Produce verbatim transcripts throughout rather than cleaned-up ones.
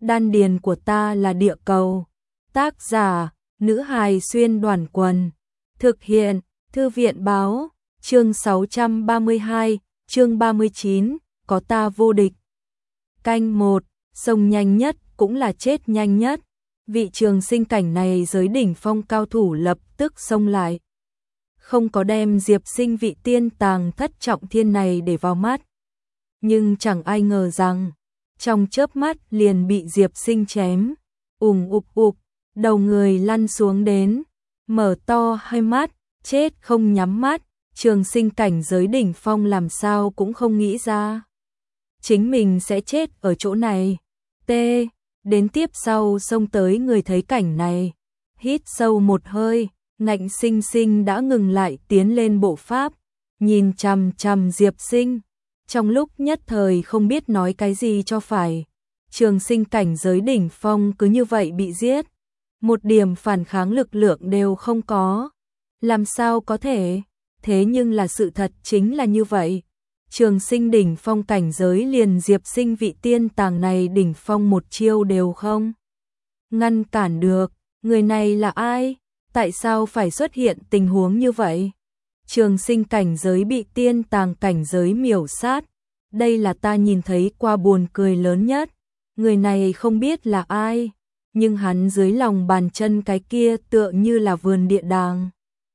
đan điền của ta là địa cầu. Tác giả, nữ hài xuyên đoàn quần. Thực hiện, thư viện báo, chương sáu trăm ba mươi hai, chương ba mươi chín, có ta vô địch. Canh một, sông nhanh nhất cũng là chết nhanh nhất. Vị trường sinh cảnh này giới đỉnh phong cao thủ lập tức xông lại. Không có đem Diệp Sinh vị tiên tàng thất trọng thiên này để vào mắt. Nhưng chẳng ai ngờ rằng, trong chớp mắt liền bị Diệp Sinh chém. Ùng ục ục, đầu người lăn xuống đến, mở to hai mắt, chết không nhắm mắt. Trường sinh cảnh giới đỉnh phong làm sao cũng không nghĩ ra chính mình sẽ chết ở chỗ này. T. Đến tiếp sau xông tới người thấy cảnh này, hít sâu một hơi, ngạnh sinh sinh đã ngừng lại tiến lên bộ pháp, nhìn chằm chằm Diệp Sinh. Trong lúc nhất thời không biết nói cái gì cho phải, trường sinh cảnh giới đỉnh phong cứ như vậy bị giết, một điểm phản kháng lực lượng đều không có. Làm sao có thể? Thế nhưng là sự thật chính là như vậy. Trường sinh đỉnh phong cảnh giới liền Diệp Sinh vị tiên tàng này đỉnh phong một chiêu đều không ngăn cản được. Người này là ai? Tại sao phải xuất hiện tình huống như vậy? Trường sinh cảnh giới bị tiên tàng cảnh giới miểu sát. Đây là ta nhìn thấy qua buồn cười lớn nhất. Người này không biết là ai, nhưng hắn dưới lòng bàn chân cái kia tựa như là vườn địa đàng.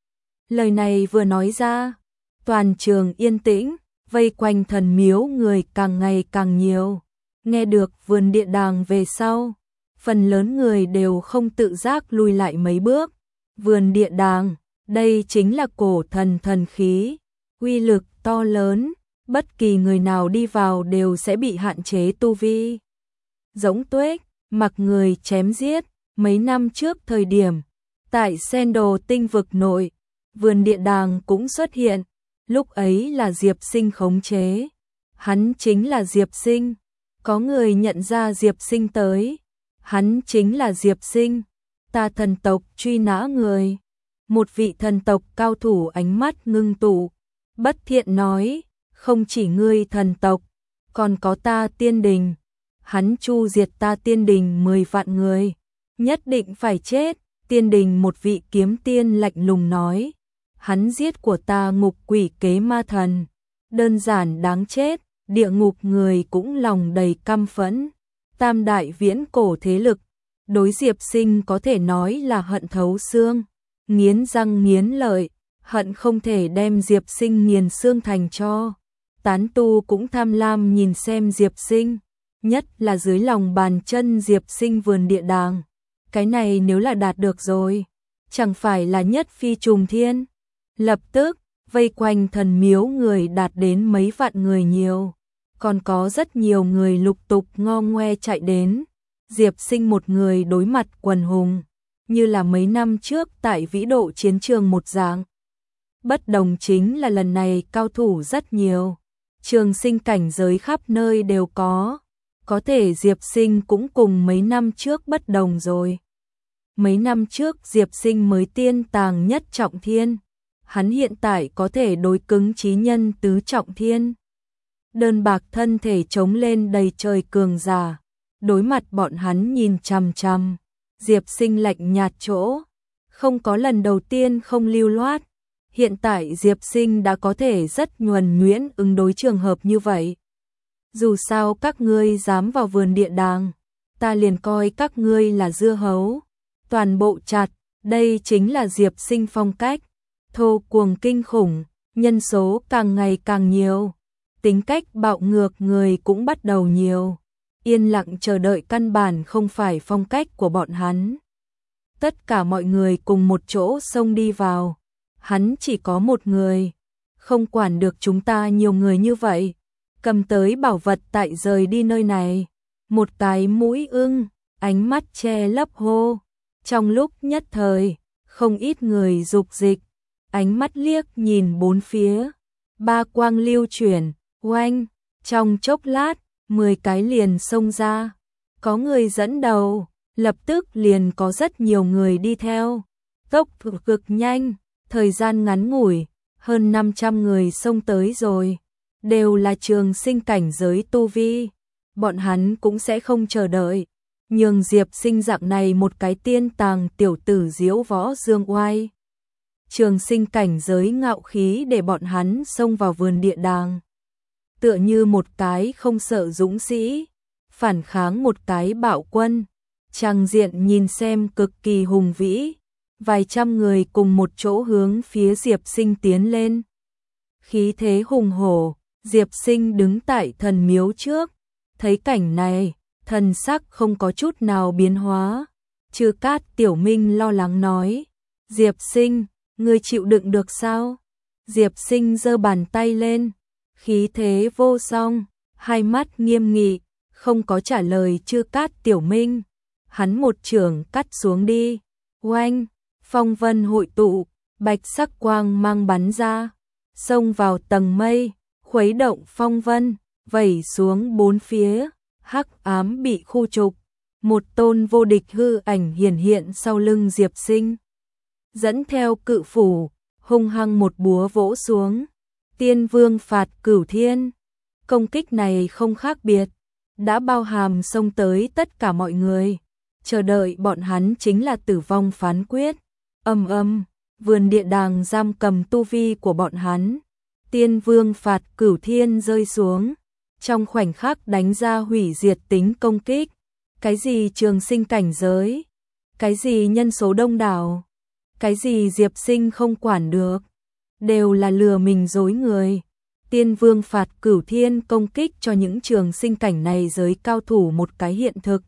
Lời này vừa nói ra, toàn trường yên tĩnh, vây quanh thần miếu người càng ngày càng nhiều. Nghe được vườn địa đàng về sau, phần lớn người đều không tự giác lùi lại mấy bước. Vườn địa đàng, đây chính là cổ thần thần khí, uy lực to lớn, bất kỳ người nào đi vào đều sẽ bị hạn chế tu vi. Giống tuếch, mặc người chém giết. Mấy năm trước thời điểm, tại Sen Đồ tinh vực nội, vườn địa đàng cũng xuất hiện. Lúc ấy là Diệp Sinh khống chế. Hắn chính là Diệp Sinh. Có người nhận ra Diệp Sinh tới. Hắn chính là Diệp Sinh. Ta thần tộc truy nã người. Một vị thần tộc cao thủ ánh mắt ngưng tụ, bất thiện nói, không chỉ ngươi thần tộc, còn có ta tiên đình. Hắn chu diệt ta tiên đình mười vạn người, nhất định phải chết. Tiên đình một vị kiếm tiên lạnh lùng nói, hắn giết của ta ngục quỷ kế ma thần, đơn giản đáng chết. Địa ngục người cũng lòng đầy căm phẫn. Tam đại viễn cổ thế lực, đối Diệp Sinh có thể nói là hận thấu xương, nghiến răng nghiến lợi, hận không thể đem Diệp Sinh nghiền xương thành tro. Tán tu cũng tham lam nhìn xem Diệp Sinh, nhất là dưới lòng bàn chân Diệp Sinh vườn địa đàng. Cái này nếu là đạt được rồi, chẳng phải là nhất phi trùng thiên. Lập tức, vây quanh thần miếu người đạt đến mấy vạn người nhiều, còn có rất nhiều người lục tục ngo ngoe chạy đến. Diệp Sinh một người đối mặt quần hùng, như là mấy năm trước tại vĩ độ chiến trường một dạng. Bất đồng chính là lần này cao thủ rất nhiều, trường sinh cảnh giới khắp nơi đều có. Có thể Diệp Sinh cũng cùng mấy năm trước bất đồng rồi. Mấy năm trước Diệp Sinh mới tiên tàng nhất trọng thiên, hắn hiện tại có thể đối cứng chí nhân tứ trọng thiên. Đơn bạc thân thể chống lên đầy trời cường giả, đối mặt bọn hắn nhìn chằm chằm. Diệp Sinh lạnh nhạt chỗ, không có lần đầu tiên không lưu loát. Hiện tại Diệp Sinh đã có thể rất nhuần nhuyễn ứng đối trường hợp như vậy. Dù sao các ngươi dám vào vườn địa đàng, ta liền coi các ngươi là dưa hấu. Toàn bộ chặt, đây chính là Diệp Sinh phong cách. Thô cuồng kinh khủng, nhân số càng ngày càng nhiều. Tính cách bạo ngược người cũng bắt đầu nhiều. Yên lặng chờ đợi căn bản không phải phong cách của bọn hắn. Tất cả mọi người cùng một chỗ xông đi vào. Hắn chỉ có một người, không quản được chúng ta nhiều người như vậy. Cầm tới bảo vật tại rời đi nơi này. Một cái mũi ưng, ánh mắt che lấp hô. Trong lúc nhất thời, không ít người dục dịch, ánh mắt liếc nhìn bốn phía. Ba quang lưu chuyển, oanh, trong chốc lát, mười cái liền xông ra. Có người dẫn đầu, lập tức liền có rất nhiều người đi theo. Tốc độ cực nhanh, thời gian ngắn ngủi, hơn năm trăm người xông tới rồi. Đều là trường sinh cảnh giới tu vi. Bọn hắn cũng sẽ không chờ đợi. nhường Diệp Sinh dạng này một cái tiên tàng tiểu tử diễu võ dương oai. Trường sinh cảnh giới ngạo khí để bọn hắn xông vào vườn địa đàng. Tựa như một cái không sợ dũng sĩ, phản kháng một cái bạo quân. Trang diện nhìn xem cực kỳ hùng vĩ, vài trăm người cùng một chỗ hướng phía Diệp Sinh tiến lên. Khí thế hùng hổ, Diệp Sinh đứng tại thần miếu trước, thấy cảnh này, thần sắc không có chút nào biến hóa. Chư Cát Tiểu Minh lo lắng nói, Diệp Sinh, ngươi chịu đựng được sao? Diệp Sinh giơ bàn tay lên, khí thế vô song, hai mắt nghiêm nghị, không có trả lời Chư Cát Tiểu Minh. Hắn một chưởng cắt xuống đi, oanh, phong vân hội tụ, bạch sắc quang mang bắn ra, xông vào tầng mây, khuấy động phong vân, vẩy xuống bốn phía, hắc ám bị khu trục, một tôn vô địch hư ảnh hiển hiện sau lưng Diệp Sinh. Dẫn theo cự phủ, hung hăng một búa vỗ xuống, Tiên Vương phạt cửu thiên. Công kích này không khác biệt, đã bao hàm xông tới tất cả mọi người. Chờ đợi bọn hắn chính là tử vong phán quyết. Âm âm, vườn địa đàng giam cầm tu vi của bọn hắn. Tiên Vương phạt cửu thiên rơi xuống, trong khoảnh khắc đánh ra hủy diệt tính công kích. Cái gì trường sinh cảnh giới, cái gì nhân số đông đảo, cái gì Diệp Sinh không quản được, đều là lừa mình dối người. Tiên Vương phạt cửu thiên công kích cho những trường sinh cảnh này giới cao thủ một cái hiện thực.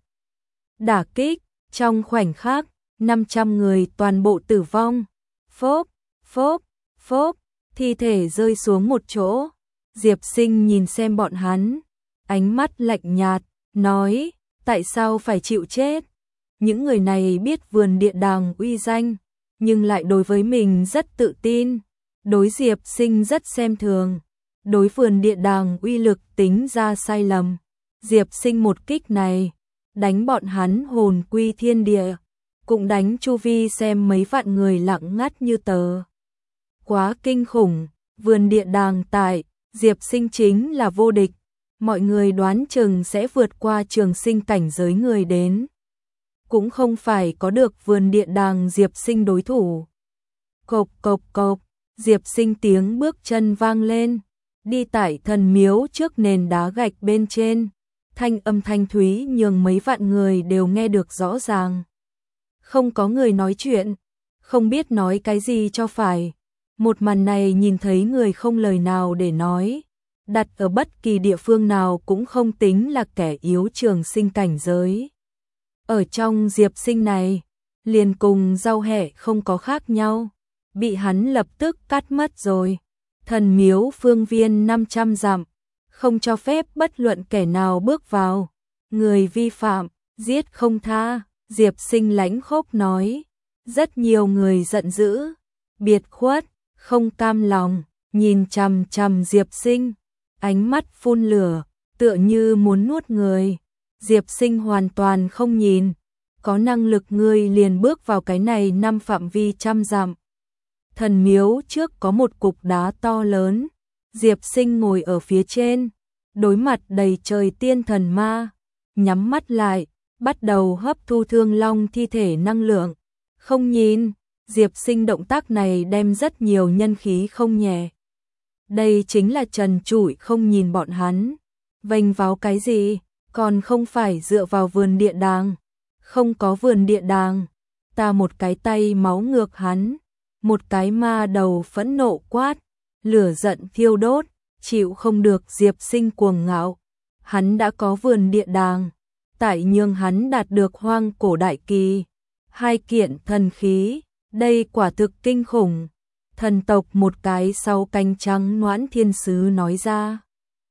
Đả kích, trong khoảnh khắc, năm trăm người toàn bộ tử vong. Phốp, phốp, phốp, thi thể rơi xuống một chỗ. Diệp Sinh nhìn xem bọn hắn, ánh mắt lạnh nhạt, nói, tại sao phải chịu chết? Những người này biết vườn địa đàng uy danh, nhưng lại đối với mình rất tự tin, đối Diệp Sinh rất xem thường, đối vườn địa đàng uy lực tính ra sai lầm. Diệp Sinh một kích này, đánh bọn hắn hồn quy thiên địa, cũng đánh chu vi xem mấy vạn người lặng ngắt như tờ. Quá kinh khủng, vườn địa đàng tại, Diệp Sinh chính là vô địch, mọi người đoán chừng sẽ vượt qua trường sinh cảnh giới người đến. Cũng không phải có được vườn địa đàng Diệp Sinh đối thủ. Cộp cộp cộp, Diệp Sinh tiếng bước chân vang lên, đi tại thần miếu trước nền đá gạch bên trên. Thanh âm thanh thúy nhường mấy vạn người đều nghe được rõ ràng. Không có người nói chuyện, không biết nói cái gì cho phải. Một màn này nhìn thấy người không lời nào để nói, đặt ở bất kỳ địa phương nào cũng không tính là kẻ yếu trường sinh cảnh giới. Ở trong Diệp Sinh này, liền cùng rau hẹ không có khác nhau, bị hắn lập tức cắt mất rồi. Thần miếu phương viên năm trăm dặm, không cho phép bất luận kẻ nào bước vào, người vi phạm, giết không tha. Diệp Sinh lãnh khốc nói, rất nhiều người giận dữ, biệt khuất, không cam lòng, nhìn chằm chằm Diệp Sinh, ánh mắt phun lửa, tựa như muốn nuốt người. Diệp Sinh hoàn toàn không nhìn, có năng lực ngươi liền bước vào cái này năm phạm vi trăm dặm. Thần miếu trước có một cục đá to lớn, Diệp Sinh ngồi ở phía trên, đối mặt đầy trời tiên thần ma, nhắm mắt lại, bắt đầu hấp thu Thương Long thi thể năng lượng. Không nhìn, Diệp Sinh động tác này đem rất nhiều nhân khí không nhẹ. Đây chính là trần trụi không nhìn bọn hắn, vênh váo cái gì, còn không phải dựa vào vườn địa đàng. Không có vườn địa đàng, ta một cái tay máu ngược hắn, một cái ma đầu phẫn nộ quát, lửa giận thiêu đốt, chịu không được Diệp Sinh cuồng ngạo. Hắn đã có vườn địa đàng, tại nhường hắn đạt được hoang cổ đại kỳ, hai kiện thần khí, đây quả thực kinh khủng. Thần tộc một cái sau cánh trắng Noãn Thiên Sứ nói ra.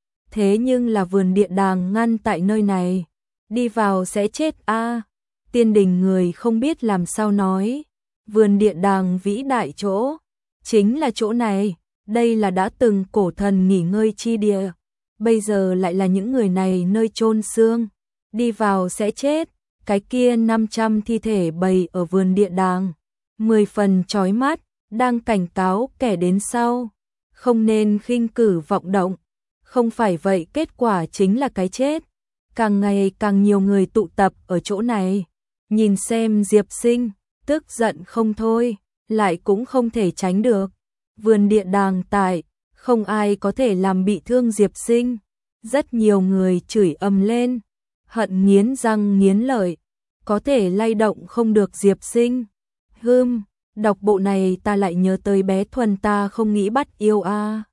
Thế nhưng là vườn địa đàng ngăn tại nơi này, đi vào sẽ chết a. Tiên đình người không biết làm sao nói, vườn địa đàng vĩ đại chỗ, chính là chỗ này, đây là đã từng cổ thần nghỉ ngơi chi địa, bây giờ lại là những người này nơi chôn xương, đi vào sẽ chết. Cái kia năm trăm thi thể bày ở vườn địa đàng, mười phần chói mắt, đang cảnh cáo kẻ đến sau, không nên khinh cử vọng động, không phải vậy kết quả chính là cái chết. càng ngày càng nhiều người tụ tập ở chỗ này. Nhìn xem Diệp Sinh, tức giận không thôi, lại cũng không thể tránh được. Vườn địa đàng tại, không ai có thể làm bị thương Diệp Sinh. Rất nhiều người chửi ầm lên, hận nghiến răng nghiến lợi, có thể lay động không được Diệp Sinh. Hừm, đọc bộ này ta lại nhớ tới bé Thuần ta không nghĩ bắt yêu a. À.